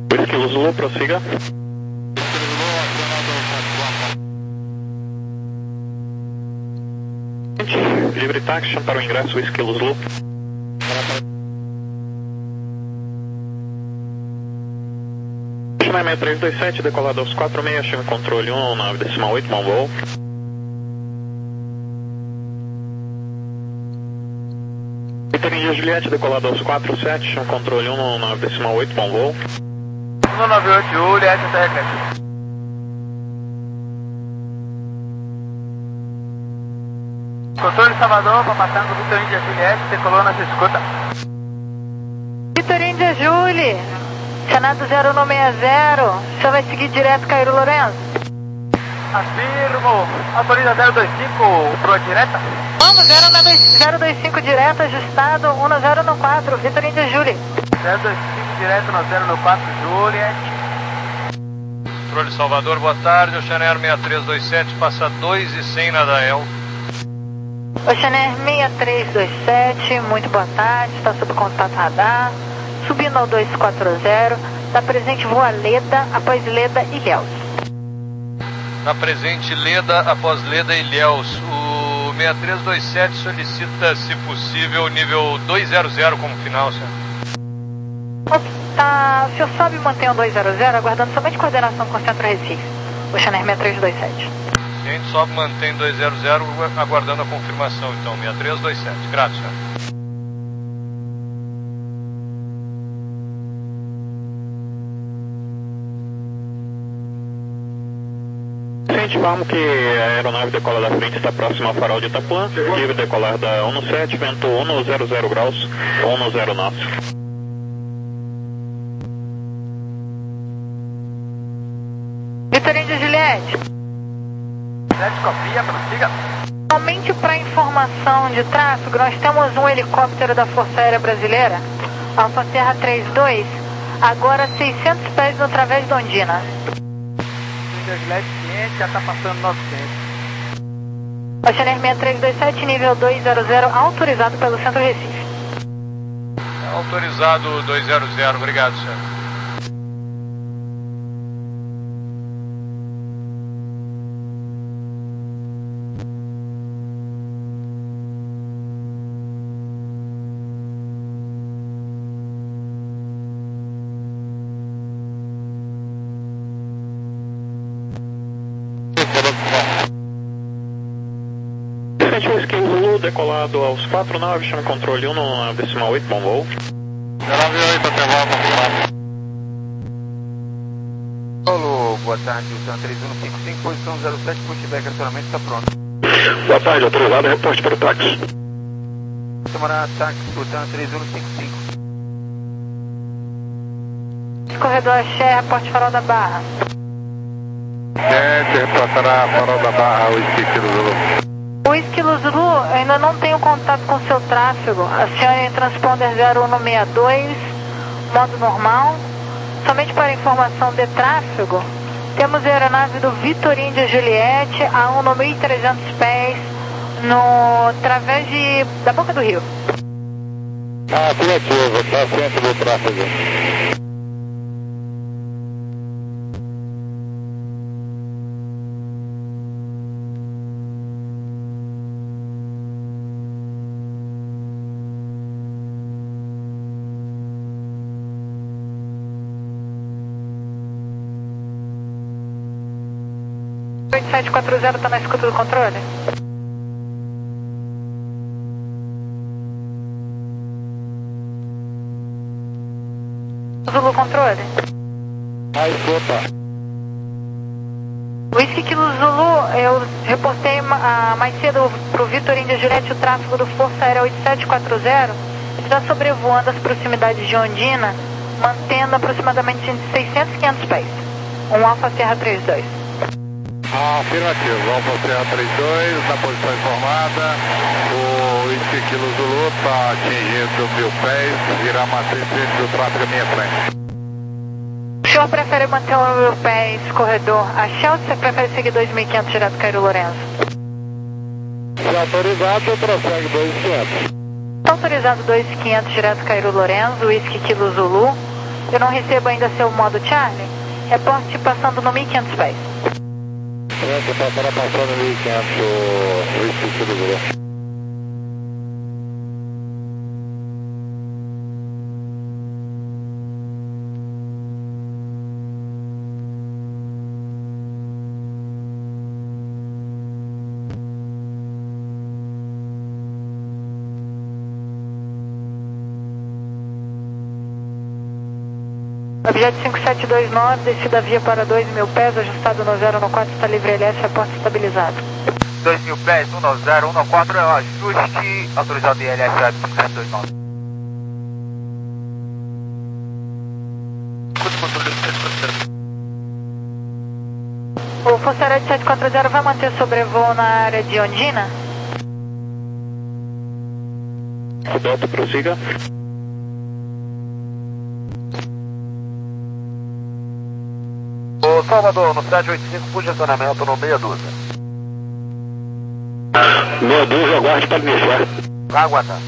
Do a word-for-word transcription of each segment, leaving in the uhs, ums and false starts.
Whisky Zulu, prossiga. Livre taxi para o ingresso Whisky Zulu. China seis três dois sete, decolado aos quatro seis, chama controle um nove decimal oito, bom voo. Vitor Índia Juliette, decolado aos quatro sete, chama controle um nove decimal oito, bom voo. um nove oito, Juliette, até Controle Salvador, Papatango, Vitor Índia Juliette, decolou na escuta. Vitor Índia Juli, Senado zero um seis zero, o senhor vai seguir direto Cairo Lourenço? Afirmo, autoriza zero dois cinco, pro direta? Vamos, zero dois cinco direto, ajustado, um zero um quatro, Vitor Índia Juli. zero dois cinco direto, no zero um quatro, Juliette. Controle Salvador, boa tarde, Oceanair seis três dois sete, passa dois e cem na Dael. Oceanair seis três dois sete, muito boa tarde, está sob contato radar, subindo ao dois quatro zero, está presente voa Leda, após Leda e Ilhéus. Está presente Leda, após Leda e Ilhéus. O seis três dois sete solicita, se possível, nível dois zero zero como final, senhor. Tá, o senhor sobe e mantém o dois zero zero, aguardando somente coordenação com o Centro Recife. Oceanair seis três dois sete. A gente sobe e mantém dois zero zero, aguardando a confirmação, então, seis três dois sete. Graças, senhor. Informo que a aeronave decola da frente está próxima ao farol de Itapuã, livre decolar da um sete, vento um zero zero graus, um zero nove. Vitor Índia Juliette. Juliette, copia, prossiga. Somente para informação de tráfego, nós temos um helicóptero da Força Aérea Brasileira, Alfa Serra trinta e dois, agora seiscentos pés no Través de Ondina. Juliette, cliente, já está passando nosso cliente. Oceanair seis três dois sete, nível dois zero zero, autorizado pelo Centro Recife. Autorizado dois zero zero, obrigado, senhor. Whisky Zulu, decolado aos quatro nove, chama controle um no decimal oito, bom voo. zero nove oito, até voo, confirmado. Alô, boa tarde, Usan três um cinco cinco, posição zero sete, pushback, acionamento está pronto. Boa tarde, autorizado, reporte para o táxi. Camarada táxi, Usan três um cinco cinco. Corredor Axé, reporte Farol da Barra. Gente, reportará Farol da Barra, Whisky Zulu. O Whisky Zulu, ainda não tenho contato com o seu tráfego. Acione transponder zero um seis dois, modo normal. Somente para informação de tráfego, temos a aeronave do Vitor Índia Juliette a um mil e trezentos pés, no Través de, da Boca do Rio. Ah, afirmativo, está ciente do tráfego. oito sete quatro zero está na escuta do controle? Zulu controle? Ah, escuta. Whisky Kilo Zulu, eu reportei ah, mais cedo para o Vitor Índia Juliette o tráfego do Força Aérea oito sete quatro zero. Ele está sobrevoando as proximidades de Ondina, mantendo aproximadamente entre seiscentos e quinhentos pés. Um Alfa Serra trinta e dois. Ah, afirmativo, Alfa Serra trinta e dois, na posição informada, o Whisky Kilo Zulu está atingindo mil pés, virá matriz do tráfego à minha frente. O senhor prefere manter o mil pés corredor Axé ou você prefere seguir dois mil e quinhentos direto Cairo Lourenço? Se autorizado, prossegue dois mil e quinhentos. Está autorizado dois mil e quinhentos direto Cairo Lourenço, Whisky Kilo Zulu. Eu não recebo ainda seu modo Charlie. Reporte passando no mil e quinhentos pés. Pronto, passando passando mil e quinhentos, o Whisky Kilo Zulu. Objeto cinco sete dois nove, descida via para dois mil pés, ajustado no zero no quatro, está livre L S, reporte estabilizado. dois mil pés, um nove zero, um nove quatro, é o ajuste, autorizado de L S Web cinco sete dois nove. O Força Aérea de sete quatro zero vai manter sobrevoo na área de Ondina? O Delta prossiga. Ô Salvador, no sete oito cinco, puxa acionamento no meia dúzia. Meia dúzia, aguarde para iniciar. Vai aguardar.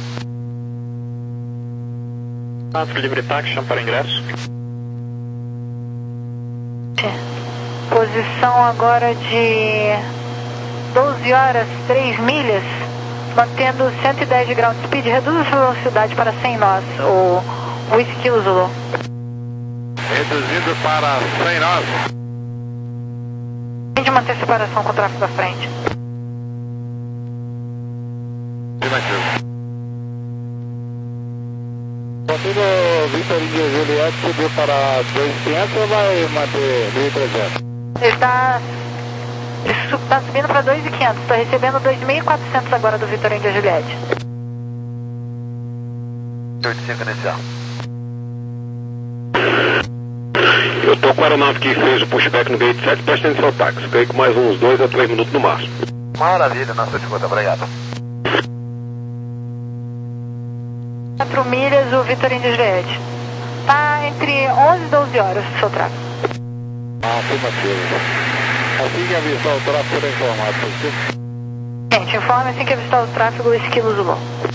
Tráfego livre táxi, chama para ingresso. Posição agora de doze horas, três milhas, mantendo cento e dez de ground speed, reduz a velocidade para cem nós, o Whisky Kilo Zulu. Reduzido para cem nós. Tente manter separação com o tráfego à frente. Afirmativo. Contigo, Victor India Juliette subiu para dois mil e quinhentos ou vai manter mil e trezentos? Ele está tá subindo para dois mil e quinhentos, estou recebendo dois mil e quatrocentos agora do Victor India Juliette. oito cinco inicial. Eu estou com a aeronave que fez o pushback no gate sete, presta atenção ao táxi. Fiquei com mais uns dois a três minutos no máximo. Maravilha, nossa escuta, obrigado. quatro milhas, o Victor India Juliette. Está entre onze e doze horas o seu tráfego. Afirmativo. Assim que avistar o tráfego, será informado, positivo? Gente, informe assim que avistar o tráfego, o Esquilo Zulu.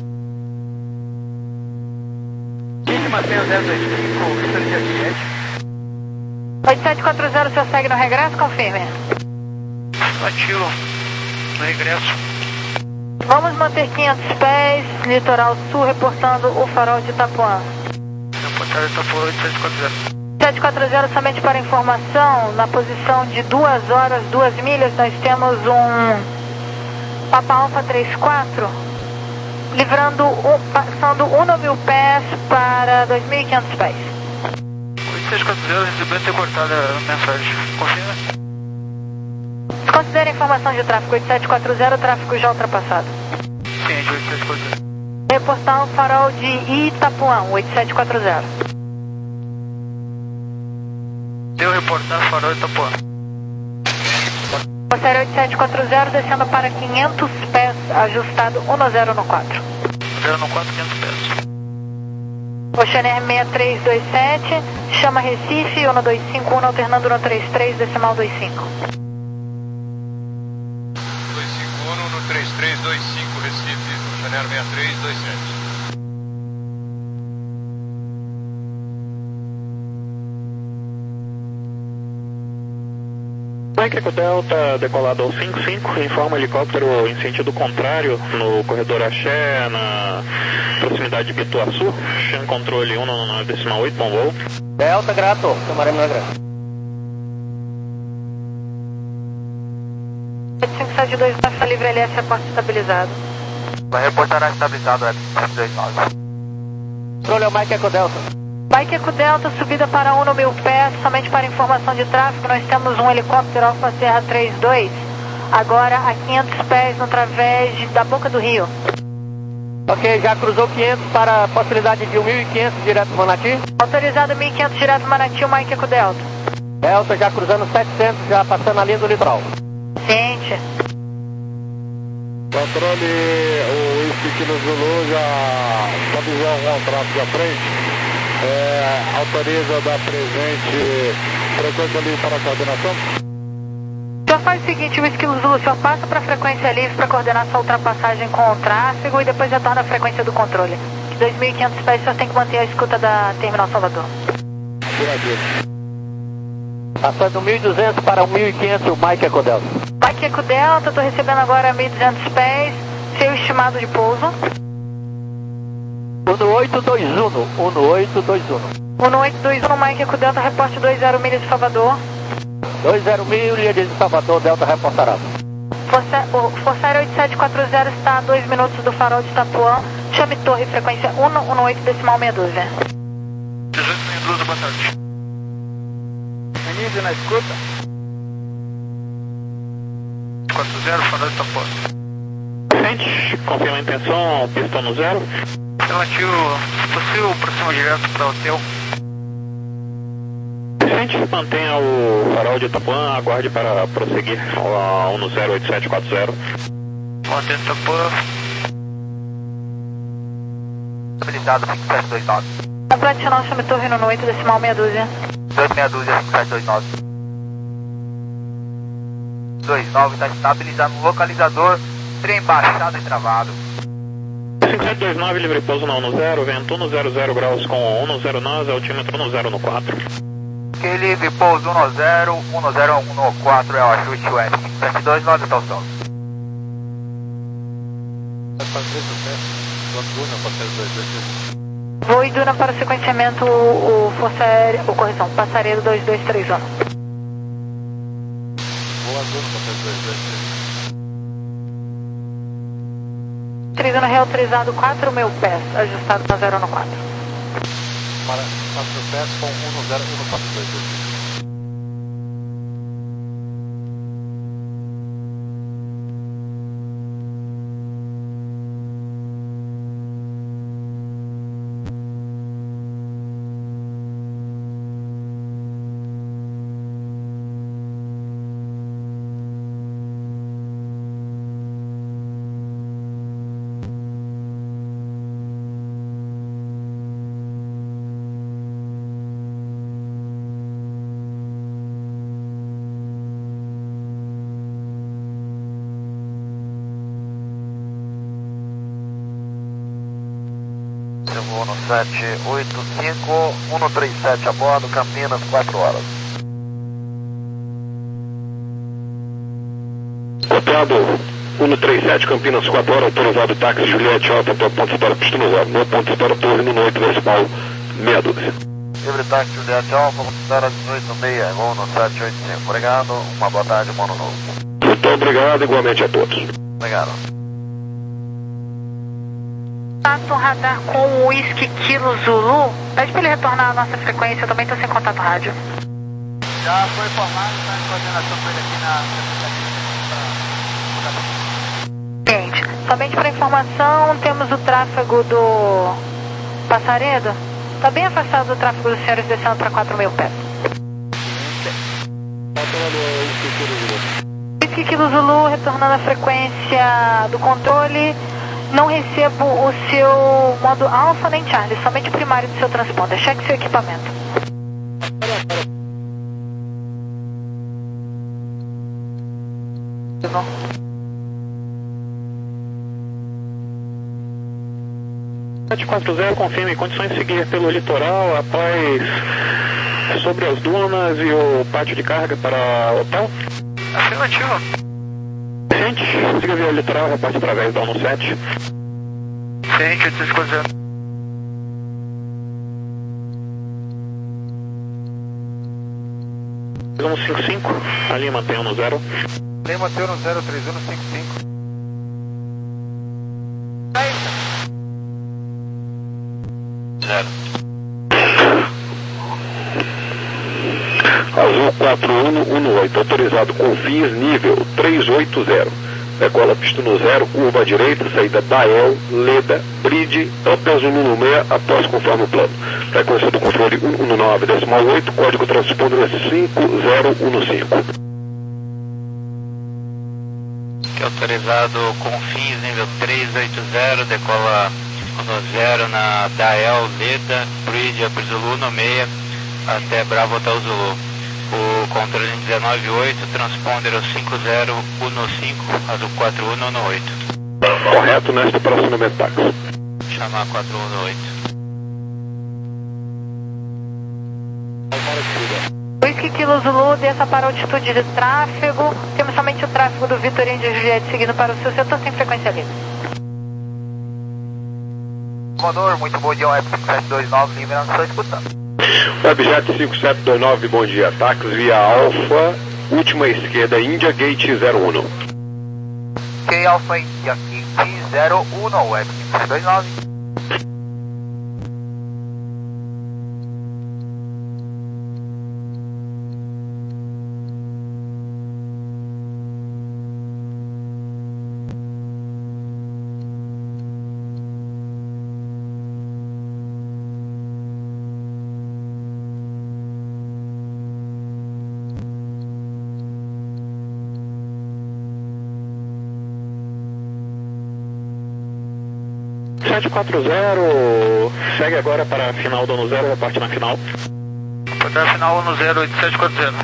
Vítima zero zero dois cinco, Victor India Juliette. oito sete quatro zero, o senhor segue no regresso? Confirme. Ativo. No regresso. Vamos manter quinhentos pés, litoral sul, reportando o farol de Itapuã. Reportado Itapuã oito sete quatro zero. sete quatro zero, somente para informação, na posição de duas horas, duas milhas, nós temos um Papa Alpha trinta e quatro, livrando, um, passando um mil pés para dois mil e quinhentos pés. oito sete quatro zero, recebeu ter cortado a mensagem. Confirma? Considere a informação de tráfego oito sete quatro zero, tráfego já ultrapassado. Sim, de oito sete quatro zero. Reportar o farol de Itapuã, oito sete quatro zero. Deu reportar farol de Itapuã. Série oito sete quatro zero, descendo para quinhentos pés, ajustado um no zero no quatro. zero no quatro, quinhentos pés. Oceaner seis três dois sete, chama Recife, um no dois cinco um, alternando no três três, decimal dois cinco. dois cinco um no três três dois cinco, Recife, Oceaner seis três dois sete. Mike Eco Delta, decolado ao cinco cinco, informa helicóptero em sentido contrário, no corredor Axé, na proximidade de Bituaçu, chama controle um no nove decimal oito, bom voo. Delta, grato, camarada Negra. cinco sete dois nove, está livre L S, reporte estabilizado. Vai reportar estabilizado, é cinco dois nove. Controle é o Mike Eco Delta. Mike Eco Delta, subida para um no mil pés, somente para informação de tráfego, nós temos um helicóptero Alfa Serra trinta e dois, agora a quinhentos pés no través da Boca do Rio. Ok, já cruzou quinhentos para a possibilidade de mil e quinhentos direto Manati. Autorizado mil e quinhentos direto Manati, o Mike Eco Delta. Delta já cruzando setecentos, já passando a linha do litoral. Ciente. Controle, o Whisky Kilo Zulu já pode usar um contrato à frente. É, autoriza dar presente frequência livre para a coordenação? O senhor faz o seguinte, o Esquilo Zulu, o senhor passa para a frequência livre para coordenar sua ultrapassagem com o tráfego e depois retorna a frequência do controle. dois mil e quinhentos pés, o senhor tem que manter a escuta da Terminal Salvador. Afirmativo. Passando mil e duzentos para mil e quinhentos, o Mike Eco Delta. Mike Eco Delta, estou recebendo agora mil e duzentos pés, seu estimado de pouso. um oito dois um, um oito dois um. um oito dois um, Mike Eco Delta, reporte dois zero milhas de Salvador. dois zero milhas de Salvador, Delta reportará. Força, o Força Aérea oito sete quatro zero está a dois minutos do farol de Itapuã. Chame torre, frequência um um oito decimal meia dúzia. dezoito meia dúzia, boa tarde. Vinícius na escuta. quatro zero, farol de Itapuã. Gente, confirma a intenção, pistão no zero. Relativo, possível aproxima direto para o hotel. Gente, mantenha o farol de Itapuã, aguarde para prosseguir a um zero oito sete quatro zero. Mantendo Itapuã. Habilitado, cinco sete dois nove. Operacional, chame torre no oito decimal meia dúzia. dois meia dúzia, cinco sete dois nove. dois nove, está estabilizado no localizador, trem baixado e travado. cinco sete dois nove, livre pouso na um zero, vento um zero zero graus com um zero nós, altímetro um zero no quatro. Que livre pouso um zero, um zero um quatro é o ajuste U S cinco sete dois nove, está o som. Voo Iduna para o sequenciamento, o, o Força Aérea, o correção, Passaredo dois dois três um. Boa Duna para dois dois três. Trizano reautorizado quatro mil pés, ajustado para zero no quatro. Para quatro pés com um zero um quatro dois dois. Eu vou no sete oito cinco, um três sete a bordo, Campinas, quatro horas. Copiado um três sete, Campinas, quatro horas, autorizado táxi Juliette Alta para ponto de história pista no zero. No ponto de história, torre no oito decimal meia dúzia. Livre táxi Juliette Alfa, vamos estar às dezoito e meia, vou no sete oito cinco. Obrigado, uma boa tarde, bom ano novo. Muito obrigado, igualmente a todos. Obrigado. Contato radar com o Whisky Kilo Zulu. Pede para ele retornar a nossa frequência, eu também estou sem contato rádio. Já foi informado, está em coordenação com ele aqui na... Gente, somente para informação, temos o tráfego do Passaredo. Está bem afastado do tráfego dos senhores, descendo para quatro mil pés. Whisky Kilo Zulu, retornando a frequência do controle. Não recebo o seu modo Alpha nem Charlie, somente o primário do seu transponder. Cheque seu equipamento. sete quatro zero, confirme condições de seguir pelo litoral após sobre as dunas e o pátio de carga para o hotel. Afirmativo. Gente, siga via litoral, reporte através da um sete. Gente, oito cinco zero. um cinco cinco, ali mantém um zero. Nem mantém no zero três um cinco cinco. Zero. Azul quatro um um oito, autorizado com fins nível três oito zero. Decola pista no zero, curva à direita, saída Dael, Leda, Bridge, Alta Zulu no meia, após conforme o plano. Frequência do controle um um nove decimal oito, código transponder cinco zero um cinco. Que é autorizado com fins nível três oito zero, decola no zero na Dael, Leda, Bridge, Alta Zulu no meia, até Bravo Hotel Zulu. O controle dezenove oito, transponder cinco zero um cinco, azul quatro um um oito. Correto nesta aproximamento táxi. Chamar quatro um oito. Kilo Zulu, desça para a altitude de tráfego. Temos somente o tráfego do Vitor Índia Juliette seguindo para o seu setor, sem frequência livre. Comandor, muito bom dia, Web cinco sete dois nove, liberando, estou escutando. Webjet cinco sete dois nove, bom dia. Táxi via Alfa, última esquerda, India Gate zero um. Ok, Alfa India Gate zero um, Web cinco sete dois nove. sete quatro zero, segue agora para a final do ano zero, reparte na final. Até a final ano zero oito sete quatro zero.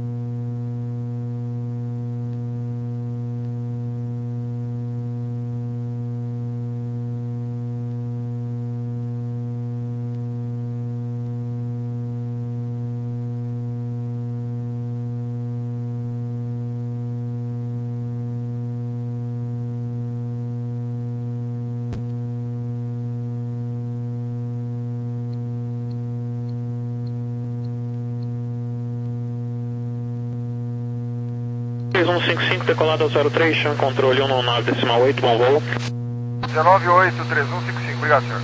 três um cinco cinco, decolado ao zero três, chão controle um no nove decimal oito, bom voo. dezenove oito, três um cinco cinco, obrigado, senhor.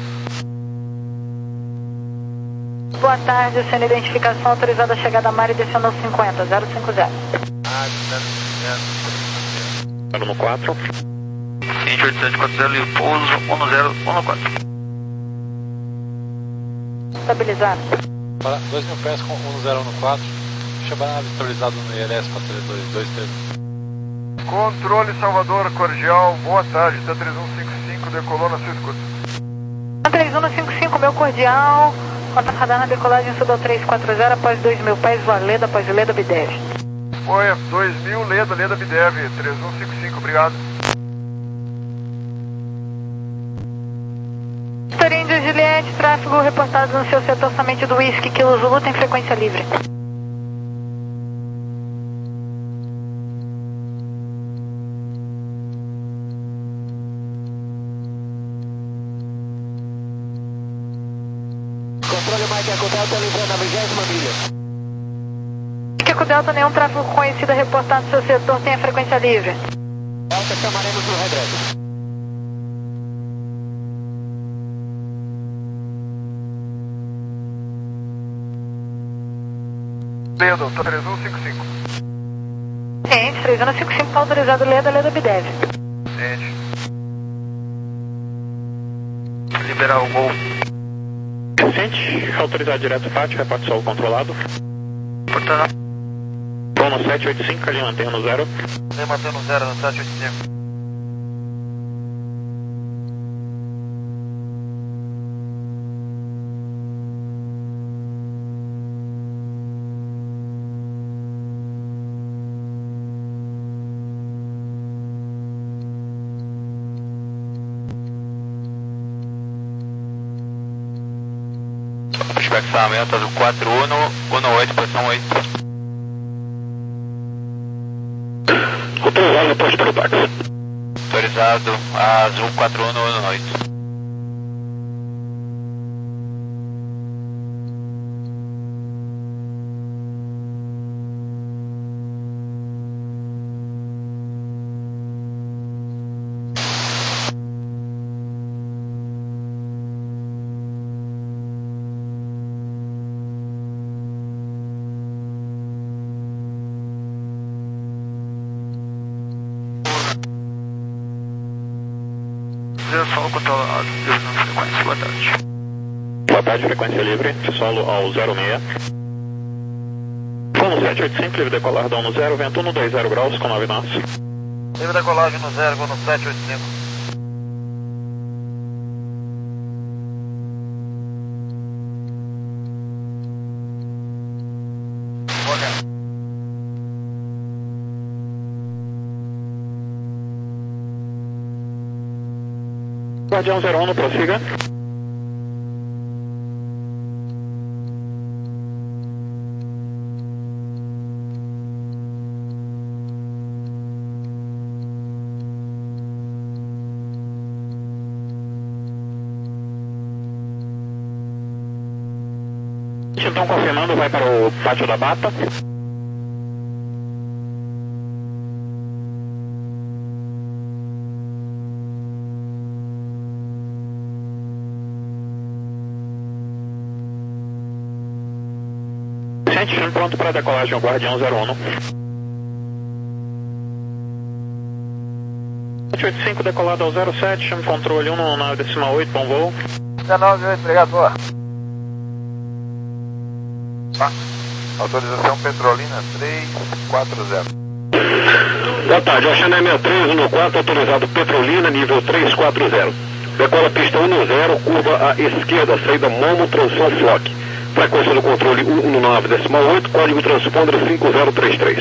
Boa tarde, sendo identificação autorizada a chegada a Mari, descendo cinquenta, zero cinco zero. Ah, zero zero no quatro. Cindy oito sete quatro zero e pouso um zero um quatro. Estabilizado. Para dois mil pés com um zero um quatro. Chamar estabilizado no I L S para dois dois três. Controle Salvador, cordial, boa tarde, T três um cinco cinco, decolou na sua escuta. três um cinco cinco, meu cordial, contato radar na decolagem Sudal três quatro zero, após dois mil pés, Leda, após Leda, Bidev. Foi, dois mil, Leda, Leda, Bidev, três um cinco cinco, obrigado. Vitor Índia Juliette, tráfego reportado no seu setor somente do Whisky Kilo Zulu, tem frequência livre. Controle Mike Eco Delta, livrando a vigésima milha. Eco Delta, nenhum tráfego conhecido reportado no seu setor, tem a frequência livre. Delta, chamaremos no regresso. Leda, T três um cinco cinco. Ciente, três um cinco cinco, está autorizado Leda, Leda, Bidev. Ciente. Liberar o gol. Ciente, autorizado direto Fátio, reparte solo controlado. Portanto, Vou no sete oito cinco, ali mantém no zero. vem mantendo zero no sete oito cinco. Aumenta do quatro um, um oito, posição oito. Autorizado, aposto para o táxi. Autorizado, azul quatro um, um oito. Solo controlado, frequência, boa tarde. Boa tarde, frequência livre, solo ao zero seis. Voo no sete oito cinco, livre decolar do um zero, vento um dois zero graus com nove nós. Livre decolagem no zero, vou no sete oito cinco. Ok. Guardião zero um, prossiga. Gente, então confirmando, vai para o pátio da Bata. Gente, pronto para decolagem, o Guardião zero um. sete oito cinco decolado ao zero sete, chame controle um na decimal oito, bom voo. dezenove oito, obrigado, boa. Tá. Autorização Petrolina três quatro zero. Boa tarde, Oceané sessenta e três um quatro, autorizado Petrolina, nível três quatro zero. Decola pista um zero, curva à esquerda, saída Momo, transição Flock. Frequência do controle um nove decimal oito, código transponder cinco zero três três.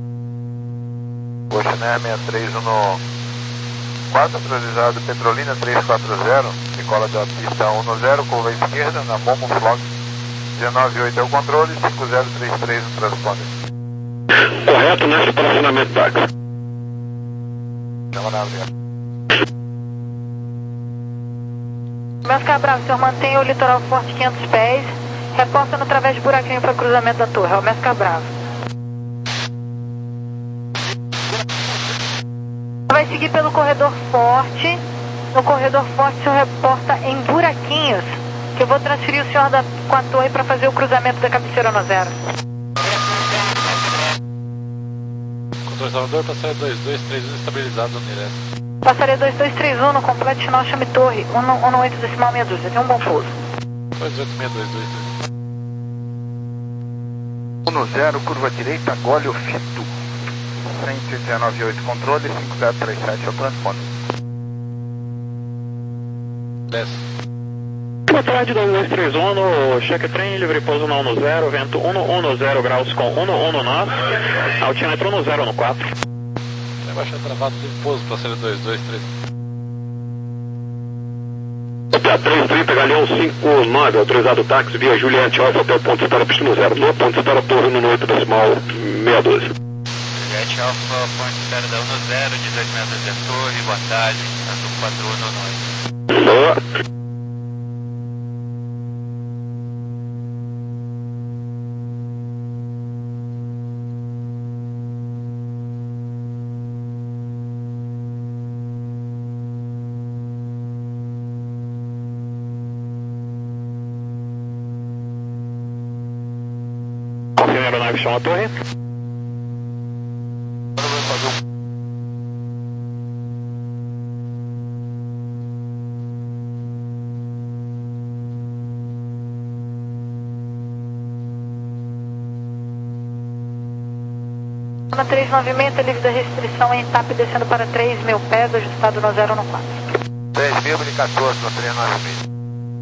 Oceané sessenta e três um quatro, autorizado Petrolina três quatro zero, decola da pista um zero, curva à esquerda, na Momo Flock. dezenove oito é o controle, cinco zero três três no transponder. Correto, nesse posicionamento táxi. Chama na obrigado. Mescar Bravo, o senhor mantém o litoral forte quinhentos pés, reporta no través de buraquinho para cruzamento da torre, é o Mescar Bravo. Vai seguir pelo corredor forte, no corredor forte o senhor reporta em buraquinhos, que eu vou transferir o senhor da, com a torre para fazer o cruzamento da cabeceira no zero. Controle Salvador, passaria dois dois três um estabilizado no Nires. Passaria dois dois três um no completo final, chame torre, um oito decimal meia dúzia, tem um bom pouso. dois oito seis dois dois três. um zero, curva direita, Gólio Fito. cento e dezenove oito, controle, cinco zero três sete é o transponder. Desce. Boa tarde, dois dois três um, cheque trem, livre pouso na um zero, vento um zero graus com um um nove, altímetro um zero quatro. Vai baixar travado, livre pouso, passaria dois dois três. três trinta, Galeão cinco nove, autorizado táxi via Juliette Alfa até o ponto de espera pista no zero. No ponto de espera torre no oito decimal meia dúzia. Juliette Alfa, ponto de espera da um zero, dezoito metros da torre, boa tarde, Azul quatro um nove. Boa. Confirme a aeronave, chama a torre. Na três nove seis, livre da restrição em T A P descendo para três mil pés, ajustado no zero quatro. três mil e quatorze no três nove seis.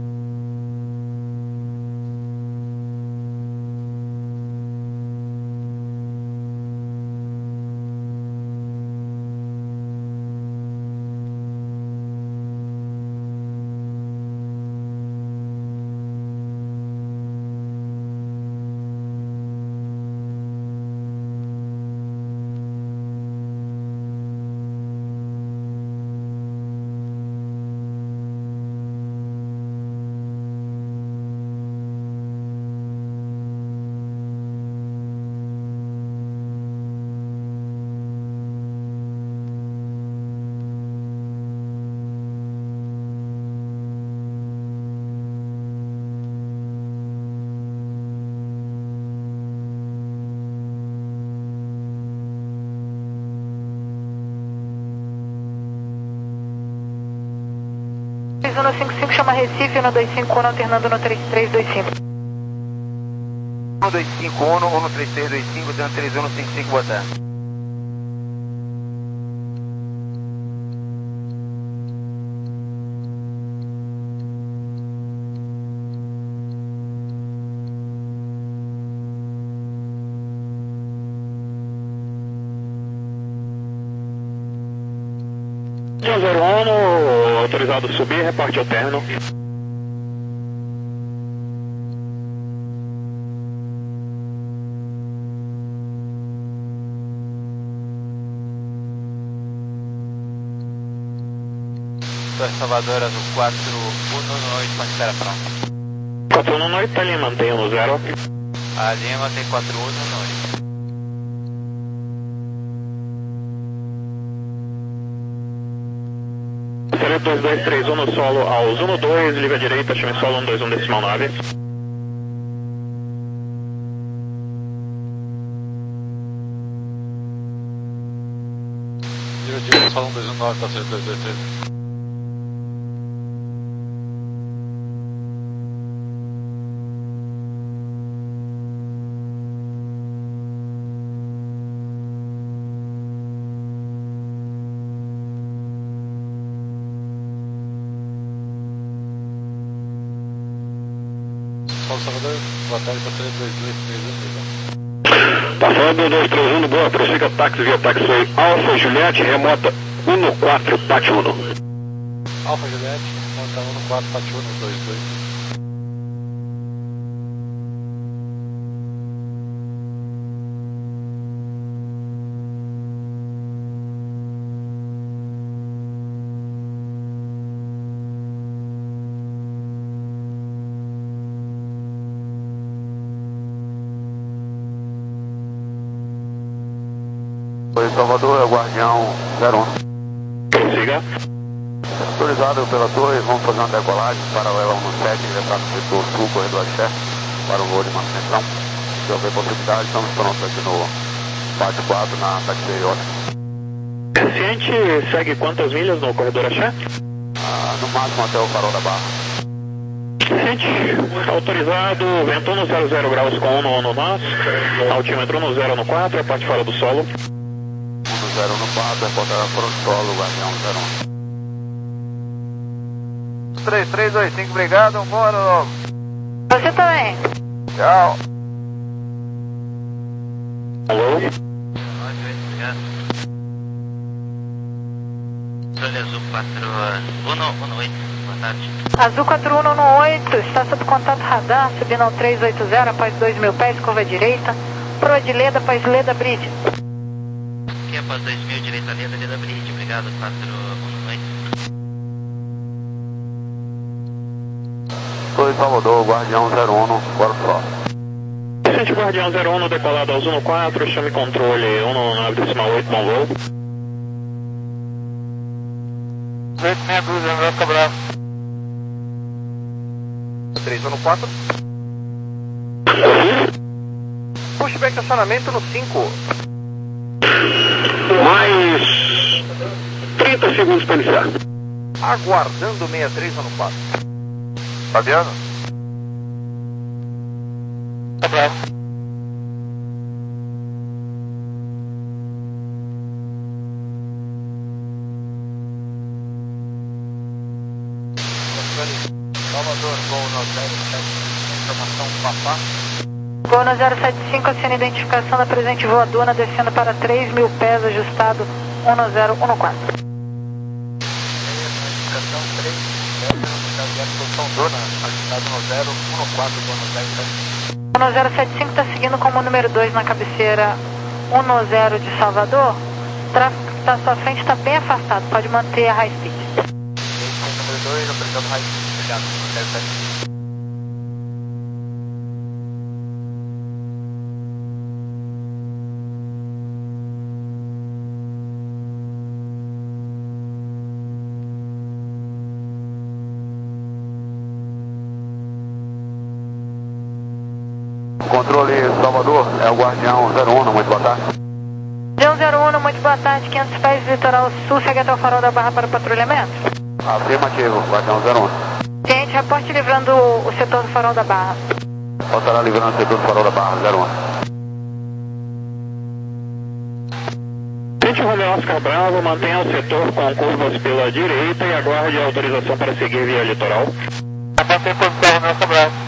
No cinco cinco chama Recife, no dois cinco um alternando no três três dois cinco. um dois cinco um, um três três dois cinco, dando três um cinco cinco, boa tarde. um zero um, autorizado subir, reporte ao término. Torre Salvador, Azul quatro um oito, ponto de espera pronto. quatro um no oito, tá ali, mantenha no zero. A Lima tem quatro um no oito. Seria dois dois três um no solo aos um dois, livre à direita, chame solo um dois um decimal nove. Livre à direita, solo um dois um nove, tá certo, dois dois três. Paulo Salvador, boa tarde, passageiro dois dois três um. Passando dois três um, boa, prossiga táxi via taxiway Alfa Juliette, remota um quatro, Pati um. Alfa Juliette, remota um quatro, Pati um, dois dois. Oi, Salvador, é o Guardião zero um. Prossiga. Autorizado pela torre, vamos fazer uma decolagem paralela um sete, direto no setor sul, corredor Axé, para o voo de manutenção. Se houver possibilidade, estamos prontos aqui no Pátio quatro, na taxiway Ótimo. Ciente segue quantas milhas no corredor Axé? Ah, no máximo até o Farol da Barra. Ciente, autorizado, vento no zero zero graus com um no, no nós, altímetro no zero no quatro, a parte fora do solo. zero no quatro, reportará para o solo, Guardião zero um. três três dois cinco, obrigado, um bom ano novo. Você também. Tchau. Alô? Obrigado. Controle azul quatro um no oito, boa tarde. Azul quatro um no oito, está sob contato radar, subindo ao três oito zero, após dois mil pés, curva direita. Proa de Leda, após Leda Bridge. Aqui após dois mil, direita Leda, Leda Bridge, obrigado, quatro um no oito. Oi, Salvador, Guardião zero um, bora só. Ciente Guardião zero um, decolado aos um quatro, chame controle um nove decimal oito, bom voo. oito meia dúzia, vai ficar bravo. três um no quatro. Pushback estacionamento no cinco. Mais trinta segundos para iniciar. Aguardando sessenta e três no quatro. Fabiano? Tá bravo. Salvador, Gol no zero sete cinco, informação papá. Gol no zero sete cinco, assina a identificação da presente voadora, descendo para três mil pés, ajustado um no zero um no quatro. Identificação três mil pés, posição dona, ajustado no zero um no quatro, Gol no zero sete cinco. O no zero sete cinco está seguindo como número dois na cabeceira um no zero de Salvador. O tráfego que está à sua frente está bem afastado, pode manter a high speed. Número dois, apresentando high speed, obrigado, zero sete cinco. Controle Salvador, é o Guardião zero um, muito boa tarde. Guardião zero um, muito boa tarde, quinhentos pés, litoral sul, segue até o farol da Barra para o patrulhamento? Afirmativo, Guardião zero um. Gente, reporte livrando o setor do farol da Barra. Passará livrando o setor do farol da Barra, zero um. Ciente Romeo Oscar Bravo, mantenha o setor com curvas pela direita e aguarde a autorização para seguir via litoral. Mantenha o setor Romeo Oscar Bravo.